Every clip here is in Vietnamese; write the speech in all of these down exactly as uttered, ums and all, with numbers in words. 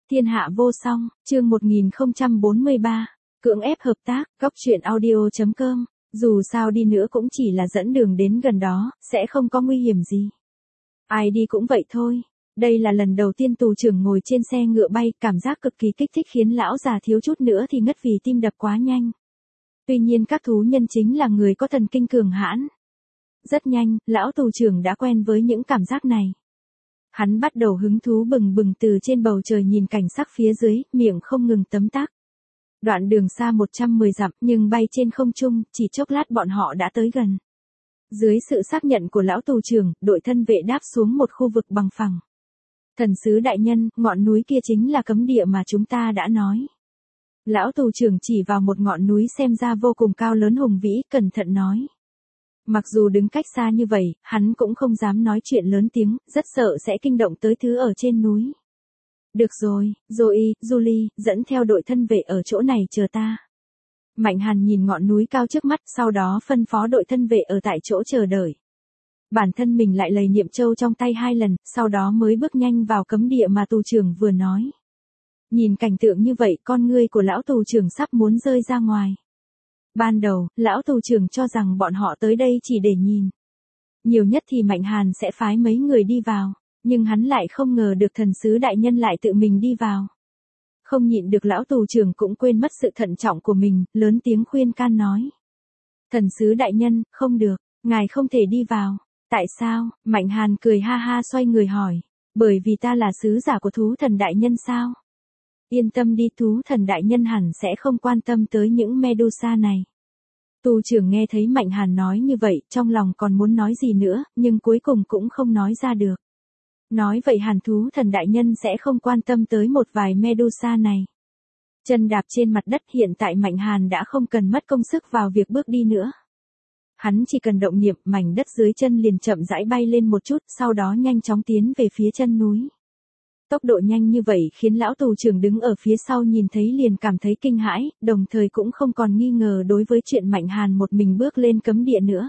Thiên hạ vô song, chương một nghìn không trăm bốn mươi ba, cưỡng ép hợp tác, góc truyện audio chấm com, dù sao đi nữa cũng chỉ là dẫn đường đến gần đó, sẽ không có nguy hiểm gì. Ai đi cũng vậy thôi. Đây là lần đầu tiên tù trưởng ngồi trên xe ngựa bay, cảm giác cực kỳ kích thích khiến lão già thiếu chút nữa thì ngất vì tim đập quá nhanh. Tuy nhiên các thú nhân chính là người có thần kinh cường hãn. Rất nhanh, lão tù trưởng đã quen với những cảm giác này. Hắn bắt đầu hứng thú bừng bừng từ trên bầu trời nhìn cảnh sắc phía dưới, miệng không ngừng tấm tắc. Đoạn đường xa một trăm mười dặm nhưng bay trên không trung, chỉ chốc lát bọn họ đã tới gần. Dưới sự xác nhận của lão tù trưởng, đội thân vệ đáp xuống một khu vực bằng phẳng. Thần sứ đại nhân, ngọn núi kia chính là cấm địa mà chúng ta đã nói. Lão tù trưởng chỉ vào một ngọn núi xem ra vô cùng cao lớn hùng vĩ, cẩn thận nói. Mặc dù đứng cách xa như vậy, hắn cũng không dám nói chuyện lớn tiếng, rất sợ sẽ kinh động tới thứ ở trên núi. Được rồi, Zoe, Julie, dẫn theo đội thân vệ ở chỗ này chờ ta. Mạnh Hàn nhìn ngọn núi cao trước mắt, sau đó phân phó đội thân vệ ở tại chỗ chờ đợi. Bản thân mình lại lầy niệm châu trong tay hai lần, sau đó mới bước nhanh vào cấm địa mà tù trưởng vừa nói. Nhìn cảnh tượng như vậy, con ngươi của lão tù trưởng sắp muốn rơi ra ngoài. Ban đầu, lão tù trưởng cho rằng bọn họ tới đây chỉ để nhìn. Nhiều nhất thì Mạnh Hàn sẽ phái mấy người đi vào, nhưng hắn lại không ngờ được thần sứ đại nhân lại tự mình đi vào. Không nhịn được lão tù trưởng cũng quên mất sự thận trọng của mình, lớn tiếng khuyên can nói. Thần sứ đại nhân, không được, ngài không thể đi vào. Tại sao? Mạnh Hàn cười ha ha xoay người hỏi. Bởi vì ta là sứ giả của thú thần đại nhân sao? Yên tâm đi, thú thần đại nhân hẳn sẽ không quan tâm tới những Medusa này. Tù trưởng nghe thấy Mạnh Hàn nói như vậy, trong lòng còn muốn nói gì nữa, nhưng cuối cùng cũng không nói ra được. Nói vậy hẳn thú thần đại nhân sẽ không quan tâm tới một vài Medusa này. Chân đạp trên mặt đất, hiện tại Mạnh Hàn đã không cần mất công sức vào việc bước đi nữa. Hắn chỉ cần động niệm, mảnh đất dưới chân liền chậm rãi bay lên một chút, sau đó nhanh chóng tiến về phía chân núi. Tốc độ nhanh như vậy khiến lão tù trưởng đứng ở phía sau nhìn thấy liền cảm thấy kinh hãi, đồng thời cũng không còn nghi ngờ đối với chuyện Mạnh Hàn một mình bước lên cấm địa nữa.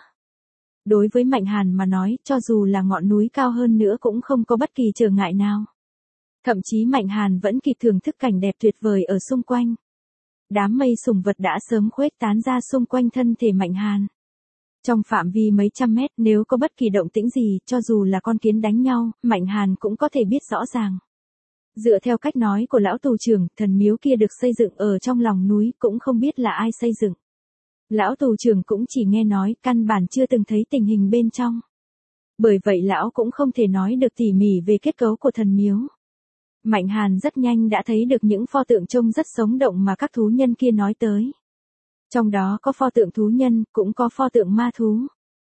Đối với Mạnh Hàn mà nói, cho dù là ngọn núi cao hơn nữa cũng không có bất kỳ trở ngại nào. Thậm chí Mạnh Hàn vẫn kịp thưởng thức cảnh đẹp tuyệt vời ở xung quanh. Đám mây sùng vật đã sớm khuếch tán ra xung quanh thân thể Mạnh Hàn. Trong phạm vi mấy trăm mét, nếu có bất kỳ động tĩnh gì, cho dù là con kiến đánh nhau, Mạnh Hàn cũng có thể biết rõ ràng. Dựa theo cách nói của lão tù trưởng, thần miếu kia được xây dựng ở trong lòng núi, cũng không biết là ai xây dựng. Lão tù trưởng cũng chỉ nghe nói, căn bản chưa từng thấy tình hình bên trong. Bởi vậy lão cũng không thể nói được tỉ mỉ về kết cấu của thần miếu. Mạnh Hàn rất nhanh đã thấy được những pho tượng trông rất sống động mà các thú nhân kia nói tới. Trong đó có pho tượng thú nhân, cũng có pho tượng ma thú.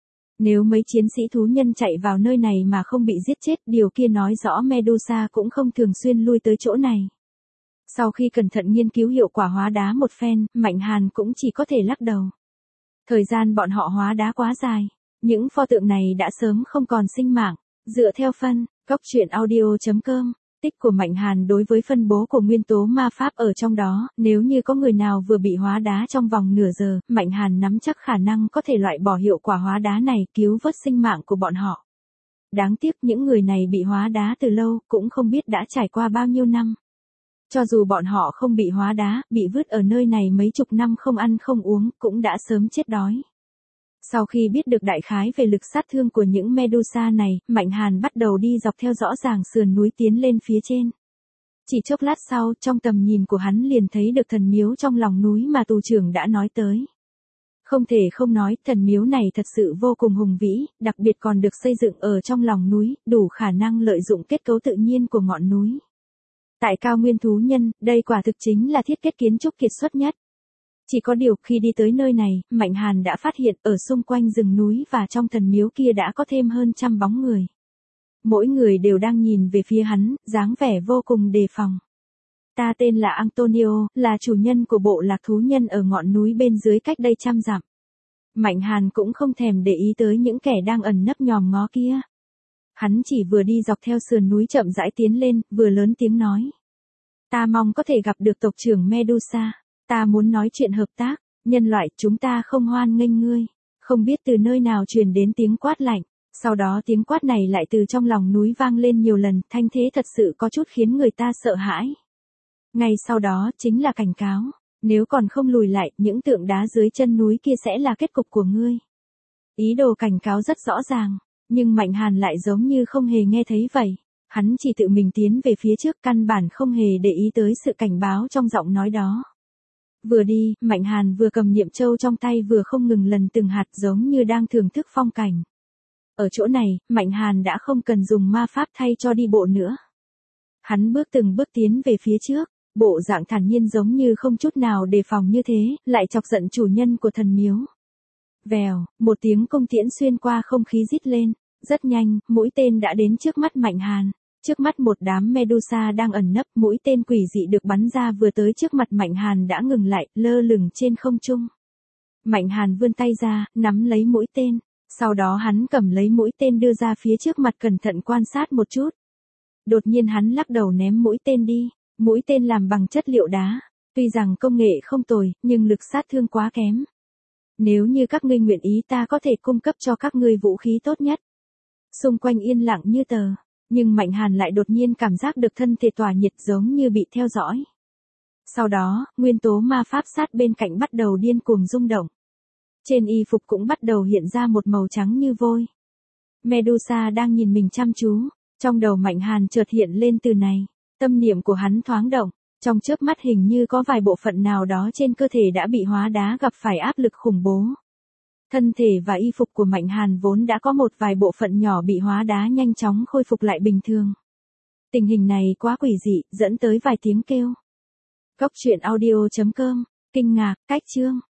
Nếu mấy chiến sĩ thú nhân chạy vào nơi này mà không bị giết chết, điều kia nói rõ Medusa cũng không thường xuyên lui tới chỗ này. Sau khi cẩn thận nghiên cứu hiệu quả hóa đá một phen, Mạnh Hàn cũng chỉ có thể lắc đầu. Thời gian bọn họ hóa đá quá dài, những pho tượng này đã sớm không còn sinh mạng. Dựa theo phân, góc truyện audio chấm com, tích của Mạnh Hàn đối với phân bố của nguyên tố ma pháp ở trong đó, nếu như có người nào vừa bị hóa đá trong vòng nửa giờ, Mạnh Hàn nắm chắc khả năng có thể loại bỏ hiệu quả hóa đá này, cứu vớt sinh mạng của bọn họ. Đáng tiếc những người này bị hóa đá từ lâu, cũng không biết đã trải qua bao nhiêu năm. Cho dù bọn họ không bị hóa đá, bị vứt ở nơi này mấy chục năm không ăn không uống, cũng đã sớm chết đói. Sau khi biết được đại khái về lực sát thương của những Medusa này, Mạnh Hàn bắt đầu đi dọc theo rõ ràng sườn núi tiến lên phía trên. Chỉ chốc lát sau, trong tầm nhìn của hắn liền thấy được thần miếu trong lòng núi mà tù trưởng đã nói tới. Không thể không nói, thần miếu này thật sự vô cùng hùng vĩ, đặc biệt còn được xây dựng ở trong lòng núi, đủ khả năng lợi dụng kết cấu tự nhiên của ngọn núi. Tại cao nguyên thú nhân, đây quả thực chính là thiết kế kiến trúc kiệt xuất nhất. Chỉ có điều khi đi tới nơi này, Mạnh Hàn đã phát hiện ở xung quanh rừng núi và trong thần miếu kia đã có thêm hơn trăm bóng người. Mỗi người đều đang nhìn về phía hắn, dáng vẻ vô cùng đề phòng. Ta tên là Antonio, là chủ nhân của bộ lạc thú nhân ở ngọn núi bên dưới cách đây trăm dặm. Mạnh Hàn cũng không thèm để ý tới những kẻ đang ẩn nấp nhòm ngó kia. Hắn chỉ vừa đi dọc theo sườn núi chậm rãi tiến lên, vừa lớn tiếng nói. Ta mong có thể gặp được tộc trưởng Medusa. Ta muốn nói chuyện hợp tác, nhân loại, chúng ta không hoan nghênh ngươi. Không biết từ nơi nào truyền đến tiếng quát lạnh, sau đó tiếng quát này lại từ trong lòng núi vang lên nhiều lần, thanh thế thật sự có chút khiến người ta sợ hãi. Ngay sau đó chính là cảnh cáo, nếu còn không lùi lại, những tượng đá dưới chân núi kia sẽ là kết cục của ngươi. Ý đồ cảnh cáo rất rõ ràng, nhưng Mạnh Hàn lại giống như không hề nghe thấy vậy. Hắn chỉ tự mình tiến về phía trước, căn bản không hề để ý tới sự cảnh báo trong giọng nói đó. Vừa đi, Mạnh Hàn vừa cầm niệm châu trong tay vừa không ngừng lần từng hạt giống như đang thưởng thức phong cảnh. Ở chỗ này, Mạnh Hàn đã không cần dùng ma pháp thay cho đi bộ nữa. Hắn bước từng bước tiến về phía trước, bộ dạng thản nhiên giống như không chút nào đề phòng như thế, lại chọc giận chủ nhân của thần miếu. Vèo, một tiếng cung tiễn xuyên qua không khí rít lên, rất nhanh, mũi tên đã đến trước mắt Mạnh Hàn. Trước mắt một đám Medusa đang ẩn nấp, mũi tên quỷ dị được bắn ra vừa tới trước mặt Mạnh Hàn đã ngừng lại, lơ lửng trên không trung. Mạnh Hàn vươn tay ra, nắm lấy mũi tên, sau đó hắn cầm lấy mũi tên đưa ra phía trước mặt cẩn thận quan sát một chút. Đột nhiên hắn lắc đầu ném mũi tên đi, mũi tên làm bằng chất liệu đá, tuy rằng công nghệ không tồi, nhưng lực sát thương quá kém. Nếu như các ngươi nguyện ý ta có thể cung cấp cho các ngươi vũ khí tốt nhất. Xung quanh yên lặng như tờ, nhưng Mạnh Hàn lại đột nhiên cảm giác được thân thể tỏa nhiệt giống như bị theo dõi. Sau đó, nguyên tố ma pháp sát bên cạnh bắt đầu điên cuồng rung động. Trên y phục cũng bắt đầu hiện ra một màu trắng như vôi. Medusa đang nhìn mình chăm chú, trong đầu Mạnh Hàn chợt hiện lên từ này, tâm niệm của hắn thoáng động, trong chớp mắt hình như có vài bộ phận nào đó trên cơ thể đã bị hóa đá gặp phải áp lực khủng bố. Thân thể và y phục của Mạnh Hàn vốn đã có một vài bộ phận nhỏ bị hóa đá nhanh chóng khôi phục lại bình thường. Tình hình này quá quỷ dị, dẫn tới vài tiếng kêu. Cốc truyện audio chấm com, kinh ngạc, cách chương.